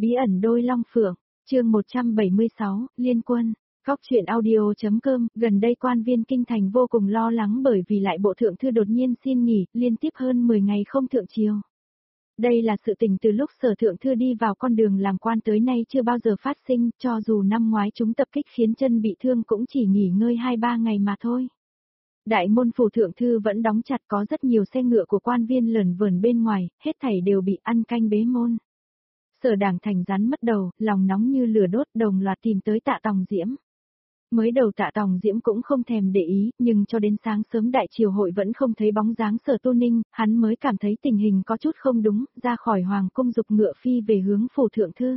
Bí ẩn đôi long phượng, chương 176, Liên Quân. Góc truyện audio.com, gần đây quan viên kinh thành vô cùng lo lắng bởi vì lại bộ thượng thư đột nhiên xin nghỉ, liên tiếp hơn 10 ngày không thượng triều. Đây là sự tình từ lúc sở thượng thư đi vào con đường làm quan tới nay chưa bao giờ phát sinh, cho dù năm ngoái chúng tập kích khiến chân bị thương cũng chỉ nghỉ ngơi 2-3 ngày mà thôi. Đại môn phủ thượng thư vẫn đóng chặt, có rất nhiều xe ngựa của quan viên lởn vởn bên ngoài, hết thảy đều bị ăn canh bế môn. Sở Đảng Thành rắn mất đầu, lòng nóng như lửa đốt, đồng loạt tìm tới Tạ Tòng Diễm. Mới đầu Tạ Tòng Diễm cũng không thèm để ý, nhưng cho đến sáng sớm đại triều hội vẫn không thấy bóng dáng Sở Tu Ninh, hắn mới cảm thấy tình hình có chút không đúng, ra khỏi hoàng cung dục ngựa phi về hướng phủ thượng thư.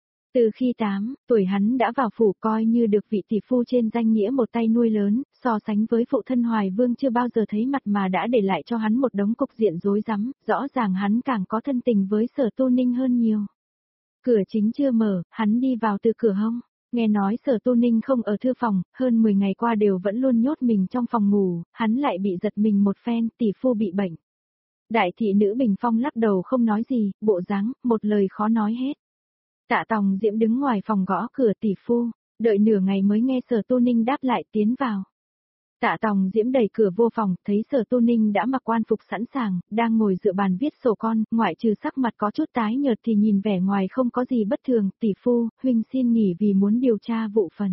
Từ khi 8 tuổi hắn đã vào phủ, coi như được vị tỷ phu trên danh nghĩa một tay nuôi lớn, so sánh với phụ thân Hoài Vương chưa bao giờ thấy mặt mà đã để lại cho hắn một đống cục diện rối rắm, rõ ràng hắn càng có thân tình với Sở Tu Ninh hơn nhiều. Cửa chính chưa mở, hắn đi vào từ cửa hông. Nghe nói Sở Tu Ninh không ở thư phòng, hơn 10 ngày qua đều vẫn luôn nhốt mình trong phòng ngủ, hắn lại bị giật mình một phen, tỷ phu bị bệnh. Đại thị nữ Bình Phong lắc đầu không nói gì, bộ dáng, một lời khó nói hết. Tạ Tòng Diễm đứng ngoài phòng gõ cửa, tỷ phu, đợi nửa ngày mới nghe Sở Tu Ninh đáp lại, tiến vào. Tạ Tòng Diễm đẩy cửa vô phòng, thấy Sở Tu Ninh đã mặc quan phục sẵn sàng, đang ngồi dựa bàn viết sổ con, ngoại trừ sắc mặt có chút tái nhợt thì nhìn vẻ ngoài không có gì bất thường. Tỷ phu, huynh xin nghỉ vì muốn điều tra vụ phần.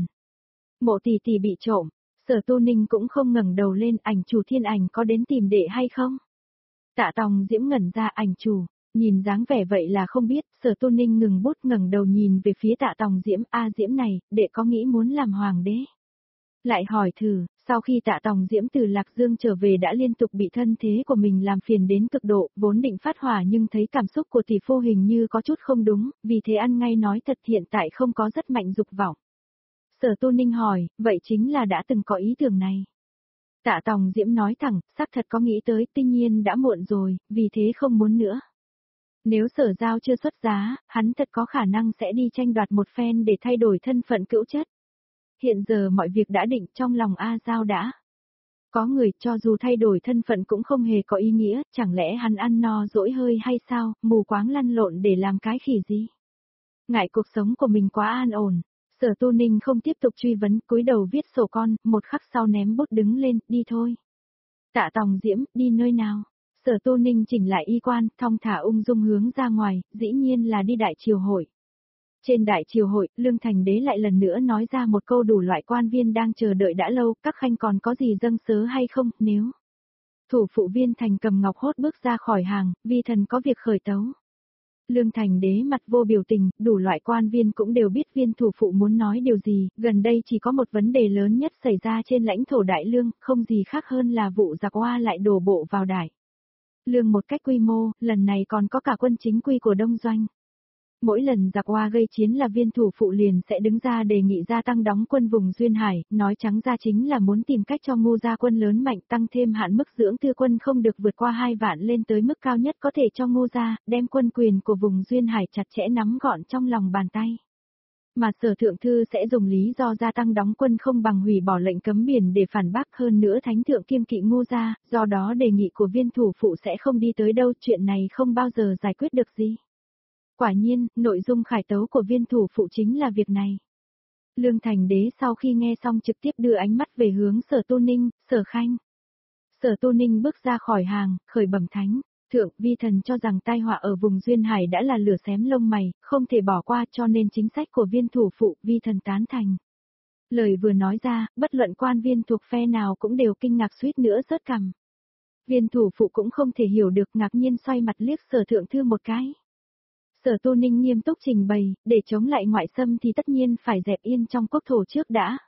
Mộ tỷ tỷ bị trộm. Sở Tu Ninh cũng không ngẩng đầu lên, ảnh chủ Thiên Ảnh có đến tìm đệ hay không? Tạ Tòng Diễm ngẩn ra, ảnh chủ, nhìn dáng vẻ vậy là không biết. Sở Tu Ninh ngừng bút, ngẩng đầu nhìn về phía Tạ Tòng Diễm, a Diễm này, đệ có nghĩ muốn làm hoàng đế? Lại hỏi thử, sau khi Tạ Tòng Diễm từ Lạc Dương trở về đã liên tục bị thân thế của mình làm phiền đến cực độ, vốn định phát hỏa nhưng thấy cảm xúc của tỷ phu hình như có chút không đúng, vì thế ăn ngay nói thật, hiện tại không có rất mạnh dục vọng. Sở Tu Ninh hỏi, vậy chính là đã từng có ý tưởng này. Tạ Tòng Diễm nói thẳng, xác thật có nghĩ tới, tuy nhiên đã muộn rồi, vì thế không muốn nữa. Nếu Sở Giao chưa xuất giá, hắn thật có khả năng sẽ đi tranh đoạt một phen để thay đổi thân phận cữu chất. Hiện giờ mọi việc đã định, trong lòng A Giao đã. Có người cho dù thay đổi thân phận cũng không hề có ý nghĩa, chẳng lẽ hắn ăn no dỗi hơi hay sao, mù quáng lăn lộn để làm cái khỉ gì? Ngại cuộc sống của mình quá an ổn, Sở Tu Ninh không tiếp tục truy vấn, cúi đầu viết sổ con, một khắc sau ném bút đứng lên, đi thôi. Tạ Tòng Diễm, đi nơi nào? Sở Tu Ninh chỉnh lại y quan, thong thả ung dung hướng ra ngoài, dĩ nhiên là đi đại triều hội. Trên đại triều hội, Lương Thành Đế lại lần nữa nói ra một câu đủ loại quan viên đang chờ đợi đã lâu, các khanh còn có gì dâng sớ hay không, nếu. Thủ phụ Viên Thành cầm ngọc hốt bước ra khỏi hàng, vi thần có việc khởi tấu. Lương Thành Đế mặt vô biểu tình, đủ loại quan viên cũng đều biết viên thủ phụ muốn nói điều gì, gần đây chỉ có một vấn đề lớn nhất xảy ra trên lãnh thổ Đại Lương, không gì khác hơn là vụ giặc Hoa lại đổ bộ vào Đại Lương một cách quy mô, lần này còn có cả quân chính quy của Đông Doanh. Mỗi lần giặc Hoa gây chiến là viên thủ phụ liền sẽ đứng ra đề nghị gia tăng đóng quân vùng Duyên Hải, nói trắng ra chính là muốn tìm cách cho Ngô gia quân lớn mạnh, tăng thêm hạn mức dưỡng tư quân không được vượt qua 2 vạn lên tới mức cao nhất có thể cho Ngô gia, đem quân quyền của vùng Duyên Hải chặt chẽ nắm gọn trong lòng bàn tay. Mà Sở thượng thư sẽ dùng lý do gia tăng đóng quân không bằng hủy bỏ lệnh cấm biển để phản bác, hơn nữa thánh thượng kiêng kỵ Ngô gia, do đó đề nghị của viên thủ phụ sẽ không đi tới đâu, chuyện này không bao giờ giải quyết được gì. Quả nhiên, nội dung khải tấu của viên thủ phụ chính là việc này. Lương Thành Đế sau khi nghe xong trực tiếp đưa ánh mắt về hướng Sở Tu Ninh, Sở Khanh. Sở Tu Ninh bước ra khỏi hàng, khởi bẩm thánh, thượng, vi thần cho rằng tai họa ở vùng Duyên Hải đã là lửa xém lông mày, không thể bỏ qua, cho nên chính sách của viên thủ phụ, vi thần tán thành. Lời vừa nói ra, bất luận quan viên thuộc phe nào cũng đều kinh ngạc suýt nữa rớt cằm. Viên thủ phụ cũng không thể hiểu được, ngạc nhiên xoay mặt liếc Sở thượng thư một cái. Sở Tu Ninh nghiêm túc trình bày, để chống lại ngoại xâm thì tất nhiên phải dẹp yên trong quốc thổ trước đã.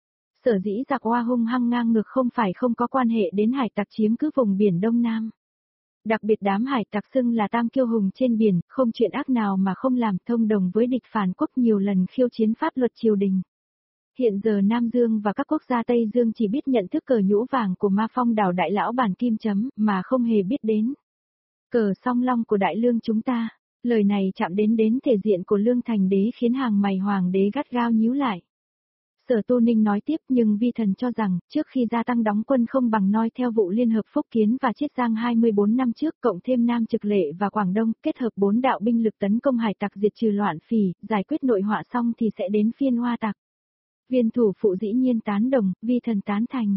Sở dĩ giặc Hoa hung hăng ngang ngược không phải không có quan hệ đến hải tặc chiếm cứ vùng biển Đông Nam. Đặc biệt đám hải tặc xưng là tam kiêu hùng trên biển, không chuyện ác nào mà không làm, thông đồng với địch phản quốc nhiều lần khiêu chiến pháp luật triều đình. Hiện giờ Nam Dương và các quốc gia Tây Dương chỉ biết nhận thức cờ nhũ vàng của Ma Phong đảo đại lão bản kim chấm, mà không hề biết đến cờ song long của Đại Lương chúng ta. Lời này chạm đến thể diện của Lương Thành Đế khiến hàng mày hoàng đế gắt gao nhíu lại. Sở Tu Ninh nói tiếp, nhưng vi thần cho rằng, trước khi gia tăng đóng quân không bằng noi theo vụ Liên hợp Phúc Kiến và Chiết Giang 24 năm trước, cộng thêm Nam Trực Lệ và Quảng Đông, kết hợp 4 đạo binh lực tấn công hải tặc diệt trừ loạn phỉ, giải quyết nội họa xong thì sẽ đến phiên Hoa tặc. Viên thủ phụ dĩ nhiên tán đồng, vi thần tán thành.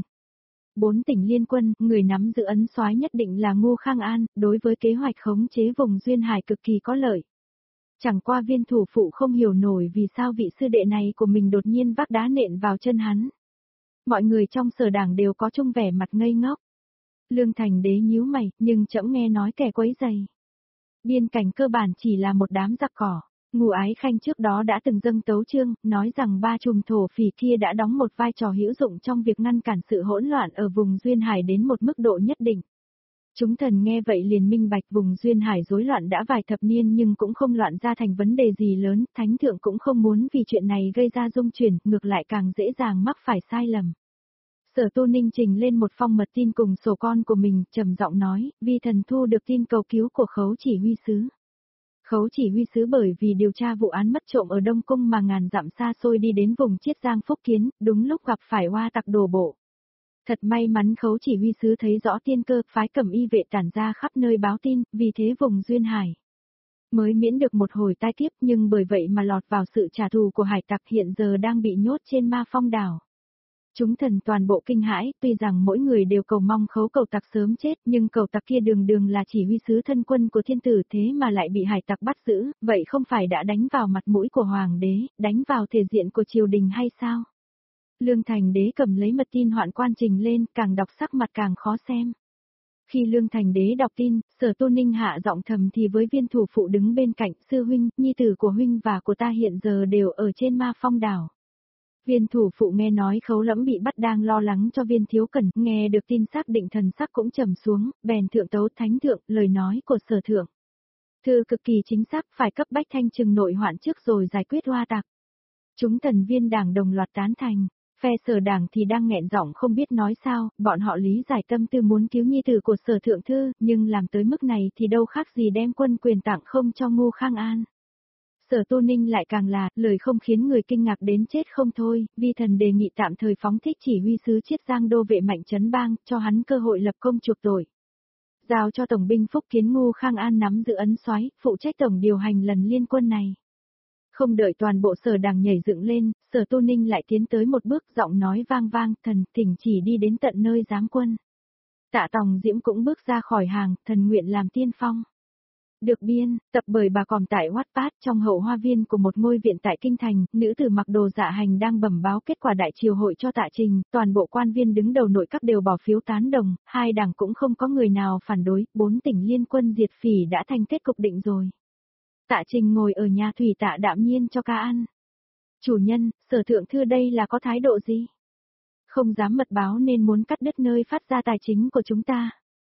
4 tỉnh liên quân, người nắm giữ ấn soái nhất định là Ngô Khang An, đối với kế hoạch khống chế vùng duyên hải cực kỳ có lợi. Chẳng qua viên thủ phụ không hiểu nổi vì sao vị sư đệ này của mình đột nhiên vác đá nện vào chân hắn. Mọi người trong sở đảng đều có chung vẻ mặt ngây ngốc. Lương Thành Đế nhíu mày, nhưng trẫm nghe nói kẻ quấy rầy. Biên cảnh cơ bản chỉ là một đám giặc cỏ. Ngô Ái Khanh trước đó đã từng dâng tấu chương, nói rằng 3 chùm thổ phỉ kia đã đóng một vai trò hữu dụng trong việc ngăn cản sự hỗn loạn ở vùng duyên hải đến một mức độ nhất định. Chúng thần nghe vậy liền minh bạch vùng duyên hải rối loạn đã vài thập niên nhưng cũng không loạn ra thành vấn đề gì lớn, thánh thượng cũng không muốn vì chuyện này gây ra rung chuyển, ngược lại càng dễ dàng mắc phải sai lầm. Sở Tu Ninh trình lên một phong mật tin cùng sổ con của mình, trầm giọng nói, vi thần thu được tin cầu cứu của Khấu Chỉ Huy sứ. Khấu Chỉ Huy sứ bởi vì điều tra vụ án mất trộm ở Đông Cung mà ngàn dặm xa xôi đi đến vùng Chiết Giang Phúc Kiến, đúng lúc gặp phải Hoa tặc đổ bộ. Thật may mắn Khấu Chỉ Huy sứ thấy rõ tiên cơ, phái Cẩm Y vệ tản ra khắp nơi báo tin, vì thế vùng duyên hải mới miễn được một hồi tai kiếp, nhưng bởi vậy mà lọt vào sự trả thù của hải tặc, hiện giờ đang bị nhốt trên Ma Phong đảo. Chúng thần toàn bộ kinh hãi, tuy rằng mỗi người đều cầu mong Khấu cầu tặc sớm chết, nhưng cầu tặc kia đường đường là chỉ huy sứ thân quân của thiên tử, thế mà lại bị hải tặc bắt giữ, vậy không phải đã đánh vào mặt mũi của hoàng đế, đánh vào thể diện của triều đình hay sao? Lương Thành Đế cầm lấy mật tin hoạn quan trình lên, càng đọc sắc mặt càng khó xem. Khi Lương Thành Đế đọc tin, Sở Tu Ninh hạ giọng thầm thì với viên thủ phụ đứng bên cạnh, sư huynh, nhi tử của huynh và của ta hiện giờ đều ở trên Ma Phong đảo. Viên thủ phụ nghe nói Khấu Lẫm bị bắt đang lo lắng cho Viên Thiếu Cẩn, nghe được tin xác định thần sắc cũng trầm xuống, bèn thượng tấu thánh thượng, lời nói của Sở thượng. Thư cực kỳ chính xác, phải cấp bách thanh trừng nội hoạn trước rồi giải quyết Hoa tặc. Chúng thần viên đảng đồng loạt tán thành. Phe Sở đảng thì đang nghẹn giọng không biết nói sao, bọn họ lý giải tâm tư muốn cứu nhi tử của Sở thượng thư, nhưng làm tới mức này thì đâu khác gì đem quân quyền tặng không cho Ngô Khang An. Sở Tu Ninh lại càng là, lời không khiến người kinh ngạc đến chết không thôi, vi thần đề nghị tạm thời phóng thích chỉ huy sứ Chiết Giang đô vệ Mạnh Trấn Bang, cho hắn cơ hội lập công chuộc tội. Giao cho tổng binh Phúc Kiến Ngô Khang An nắm giữ ấn soái, phụ trách tổng điều hành lần liên quân này. Không đợi toàn bộ sở đảng nhảy dựng lên, Sở Tu Ninh lại tiến tới một bước, giọng nói vang vang, thần thỉnh chỉ đi đến tận nơi giáng quân. Tạ Tòng Diễm cũng bước ra khỏi hàng, thần nguyện làm tiên phong. Được biên, tập bởi bà Còm tại Wattpad. Trong hậu hoa viên của một ngôi viện tại Kinh Thành, nữ tử mặc đồ dạ hành đang bẩm báo kết quả đại triều hội cho Tạ Trình, toàn bộ quan viên đứng đầu nội các đều bỏ phiếu tán đồng, hai đảng cũng không có người nào phản đối, 4 tỉnh liên quân diệt phỉ đã thành kết cục định rồi. Tạ Trình ngồi ở nhà thủy tạ đạm nhiên cho ca ăn. Chủ nhân, Sở thượng thư đây là có thái độ gì? Không dám mật báo nên muốn cắt đứt nơi phát ra tài chính của chúng ta.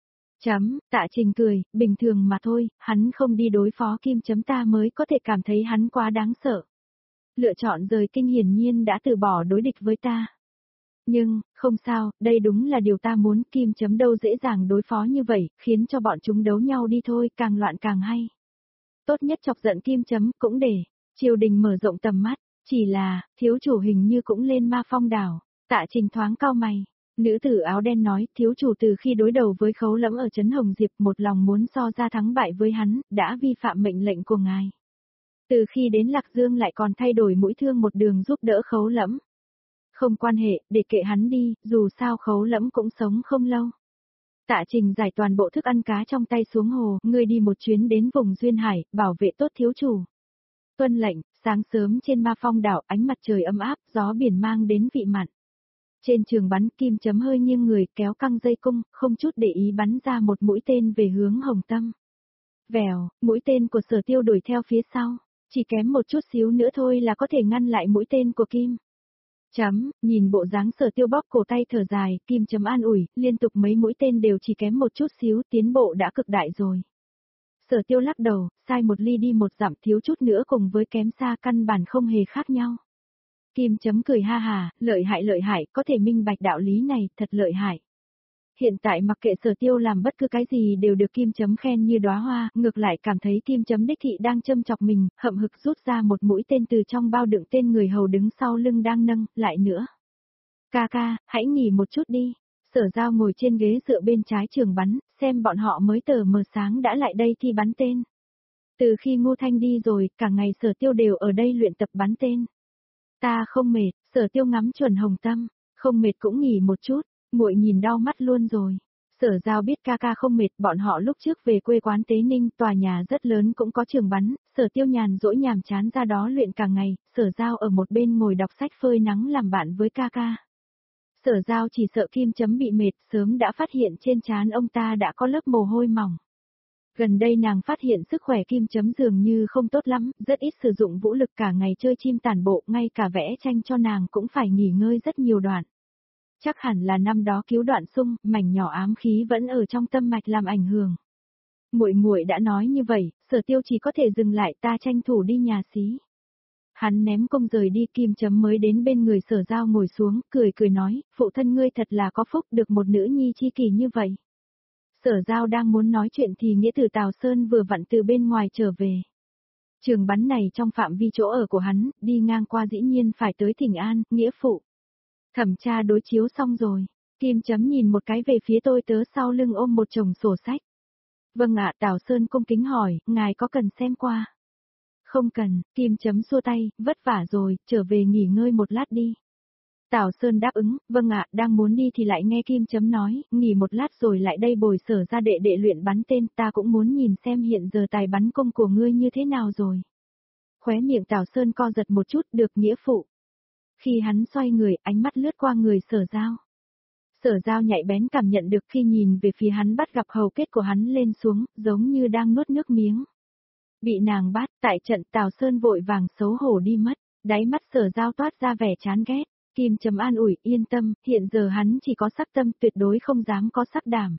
Tạ Trình cười, bình thường mà thôi, hắn không đi đối phó Kim ta mới có thể cảm thấy hắn quá đáng sợ. Lựa chọn rời kinh hiển nhiên đã từ bỏ đối địch với ta. Nhưng, không sao, đây đúng là điều ta muốn, Kim đâu dễ dàng đối phó như vậy, khiến cho bọn chúng đấu nhau đi thôi, càng loạn càng hay. Tốt nhất chọc giận Kim cũng để triều đình mở rộng tầm mắt, chỉ là, thiếu chủ hình như cũng lên Ma Phong đảo. Tạ Trình thoáng cau mày. Nữ tử áo đen nói, thiếu chủ từ khi đối đầu với Khấu Lẫm ở trấn Hồng Diệp một lòng muốn so ra thắng bại với hắn, đã vi phạm mệnh lệnh của ngài. Từ khi đến Lạc Dương lại còn thay đổi mũi thương một đường giúp đỡ Khấu Lẫm. Không quan hệ, để kệ hắn đi, dù sao Khấu Lẫm cũng sống không lâu. Tạ Trình giải toàn bộ thức ăn cá trong tay xuống hồ, ngươi đi một chuyến đến vùng duyên hải, bảo vệ tốt thiếu chủ. Tuân lệnh, sáng sớm trên Ma Phong đảo, ánh mặt trời ấm áp, gió biển mang đến vị mặn. Trên trường bắn, Kim hơi nghiêng người, kéo căng dây cung, không chút để ý bắn ra một mũi tên về hướng Hồng Tâm. Vèo, mũi tên của Sở Tiêu đuổi theo phía sau, chỉ kém một chút xíu nữa thôi là có thể ngăn lại mũi tên của Kim. Nhìn bộ dáng Sở Tiêu bóp cổ tay thở dài, Kim an ủi, liên tục mấy mũi tên đều chỉ kém một chút xíu, tiến bộ đã cực đại rồi. Sở Tiêu lắc đầu, sai một ly đi một dặm, thiếu chút nữa cùng với kém xa căn bản không hề khác nhau. Kim cười ha hà, lợi hại, có thể minh bạch đạo lý này, thật lợi hại. Hiện tại mặc kệ Sở Tiêu làm bất cứ cái gì đều được Kim Chấm khen như đóa hoa, ngược lại cảm thấy Kim Chấm đích thị đang châm chọc mình, hậm hực rút ra một mũi tên từ trong bao đựng tên người hầu đứng sau lưng đang nâng, lại nữa. Ca ca, hãy nghỉ một chút đi. Sở Giao ngồi trên ghế dựa bên trái trường bắn, xem bọn họ mới tờ mờ sáng đã lại đây thi bắn tên. Từ khi Ngô Thanh đi rồi, cả ngày Sở Tiêu đều ở đây luyện tập bắn tên. Ta không mệt, Sở Tiêu ngắm chuẩn Hồng Tâm, không mệt cũng nghỉ một chút, muội nhìn đau mắt luôn rồi. Sở Giao biết ca ca không mệt, bọn họ lúc trước về quê quán Tế Ninh, tòa nhà rất lớn cũng có trường bắn, Sở Tiêu nhàn rỗi nhàm chán ra đó luyện cả ngày, Sở Giao ở một bên ngồi đọc sách phơi nắng làm bạn với ca ca. Sở Giao chỉ sợ Kim Chấm bị mệt, sớm đã phát hiện trên trán ông ta đã có lớp mồ hôi mỏng. Gần đây nàng phát hiện sức khỏe Kim Chấm dường như không tốt lắm, rất ít sử dụng vũ lực, cả ngày chơi chim tản bộ, ngay cả vẽ tranh cho nàng cũng phải nghỉ ngơi rất nhiều đoạn. Chắc hẳn là năm đó cứu Đoạn Sung, mảnh nhỏ ám khí vẫn ở trong tâm mạch làm ảnh hưởng. Muội đã nói như vậy, Sở Tiêu chỉ có thể dừng lại, ta tranh thủ đi nhà xí. Hắn ném công rời đi, Kim Chấm mới đến bên người Sở Giao ngồi xuống, cười nói, phụ thân ngươi thật là có phúc được một nữ nhi chi kỷ như vậy. Sở Giao đang muốn nói chuyện thì nghĩa tử Tào Sơn vừa vặn từ bên ngoài trở về. Trường bắn này trong phạm vi chỗ ở của hắn, đi ngang qua dĩ nhiên phải tới Thịnh An, nghĩa phụ. Thẩm tra đối chiếu xong rồi, Kim Chấm nhìn một cái về phía tôi tớ sau lưng ôm một chồng sổ sách. Vâng ạ, Tào Sơn cung kính hỏi, ngài có cần xem qua? Không cần, Kim Chấm xua tay, vất vả rồi, trở về nghỉ ngơi một lát đi. Tào Sơn đáp ứng, vâng ạ, đang muốn đi thì lại nghe Kim Chấm nói, nghỉ một lát rồi lại đây bồi Sở ra đệ luyện bắn tên, ta cũng muốn nhìn xem hiện giờ tài bắn cung của ngươi như thế nào rồi. Khóe miệng Tào Sơn co giật một chút, được nghĩa phụ. Khi hắn xoay người, ánh mắt lướt qua người Sở Giao. Sở Giao nhạy bén cảm nhận được khi nhìn về phía hắn bắt gặp hầu kết của hắn lên xuống, giống như đang nuốt nước miếng. Bị nàng bắt, tại trận Tào Sơn vội vàng xấu hổ đi mất, đáy mắt Sở Giao toát ra vẻ chán ghét. Kim Chấm an ủi, yên tâm, hiện giờ hắn chỉ có sắc tâm, tuyệt đối không dám có sắc đảm.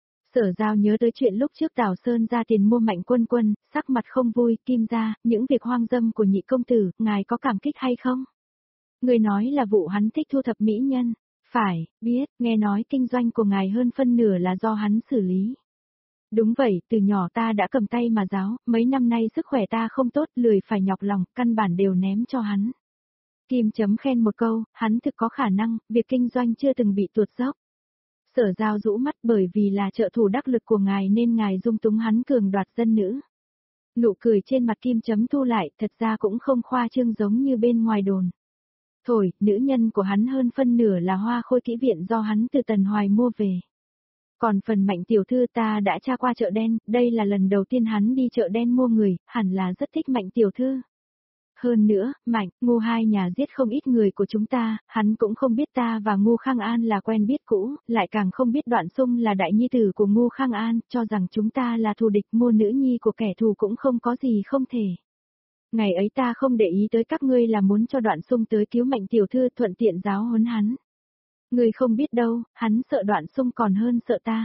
Sở Giao nhớ tới chuyện lúc trước Tào Sơn ra tiền mua Mạnh Quân, sắc mặt không vui, Kim gia, những việc hoang dâm của nhị công tử, ngài có cảm kích hay không? Người nói là vụ hắn thích thu thập mỹ nhân. Phải, biết, nghe nói kinh doanh của ngài hơn phân nửa là do hắn xử lý. Đúng vậy, từ nhỏ ta đã cầm tay mà giáo, mấy năm nay sức khỏe ta không tốt, lười phải nhọc lòng, căn bản đều ném cho hắn. Kim Chấm khen một câu, hắn thực có khả năng, việc kinh doanh chưa từng bị tuột dốc. Sở Giao rũ mắt, bởi vì là trợ thủ đắc lực của ngài nên ngài dung túng hắn cường đoạt dân nữ. Nụ cười trên mặt Kim Chấm thu lại, thật ra cũng không khoa trương giống như bên ngoài đồn. Thổi, nữ nhân của hắn hơn phân nửa là Hoa Khôi kỹ viện do hắn từ Tần Hoài mua về. Còn phần Mạnh tiểu thư ta đã tra qua chợ đen, đây là lần đầu tiên hắn đi chợ đen mua người, hẳn là rất thích Mạnh tiểu thư. Hơn nữa, Mạnh, Ngô hai nhà giết không ít người của chúng ta, hắn cũng không biết ta và Ngô Khang An là quen biết cũ, lại càng không biết Đoạn Sung là đại nhi tử của Ngô Khang An, cho rằng chúng ta là thù địch, mua nữ nhi của kẻ thù cũng không có gì không thể. Ngày ấy ta không để ý tới các ngươi là muốn cho Đoạn Sung tới cứu Mạnh tiểu thư, thuận tiện giáo huấn hắn. Ngươi không biết đâu, hắn sợ Đoạn Sung còn hơn sợ ta.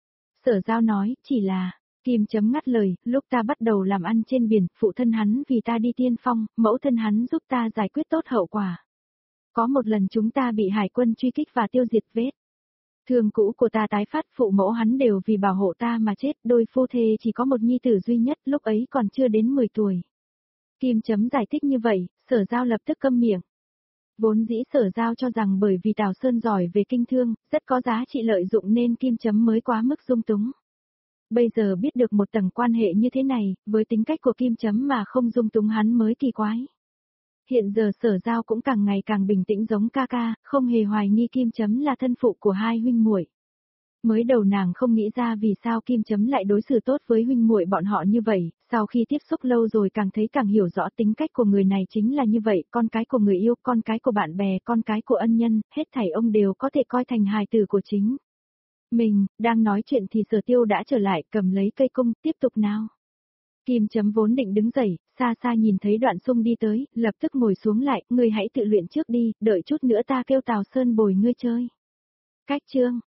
Sở Giao nói, chỉ là, Kim Chấm ngắt lời, lúc ta bắt đầu làm ăn trên biển, phụ thân hắn vì ta đi tiên phong, mẫu thân hắn giúp ta giải quyết tốt hậu quả. Có một lần chúng ta bị hải quân truy kích và tiêu diệt vết. Thương cũ của ta tái phát, phụ mẫu hắn đều vì bảo hộ ta mà chết, đôi phu thê chỉ có một nhi tử duy nhất, lúc ấy còn chưa đến 10 tuổi. Kim Chấm giải thích như vậy, Sở Giao lập tức câm miệng. Vốn dĩ Sở Giao cho rằng bởi vì Tào Sơn giỏi về kinh thương, rất có giá trị lợi dụng nên Kim Chấm mới quá mức dung túng. Bây giờ biết được một tầng quan hệ như thế này, với tính cách của Kim Chấm mà không dung túng hắn mới kỳ quái. Hiện giờ Sở Giao cũng càng ngày càng bình tĩnh giống ca ca, không hề hoài nghi Kim Chấm là thân phụ của hai huynh muội. Mới đầu nàng không nghĩ ra vì sao Kim Chấm lại đối xử tốt với huynh muội bọn họ như vậy, sau khi tiếp xúc lâu rồi càng thấy càng hiểu rõ tính cách của người này chính là như vậy, con cái của người yêu, con cái của bạn bè, con cái của ân nhân, hết thảy ông đều có thể coi thành hài tử của chính. Mình, đang nói chuyện thì Sở Tiêu đã trở lại, cầm lấy cây cung, tiếp tục nào. Kim Chấm vốn định đứng dậy, xa xa nhìn thấy Đoạn Sung đi tới, lập tức ngồi xuống lại, ngươi hãy tự luyện trước đi, đợi chút nữa ta kêu Tào Sơn bồi ngươi chơi. Cách chương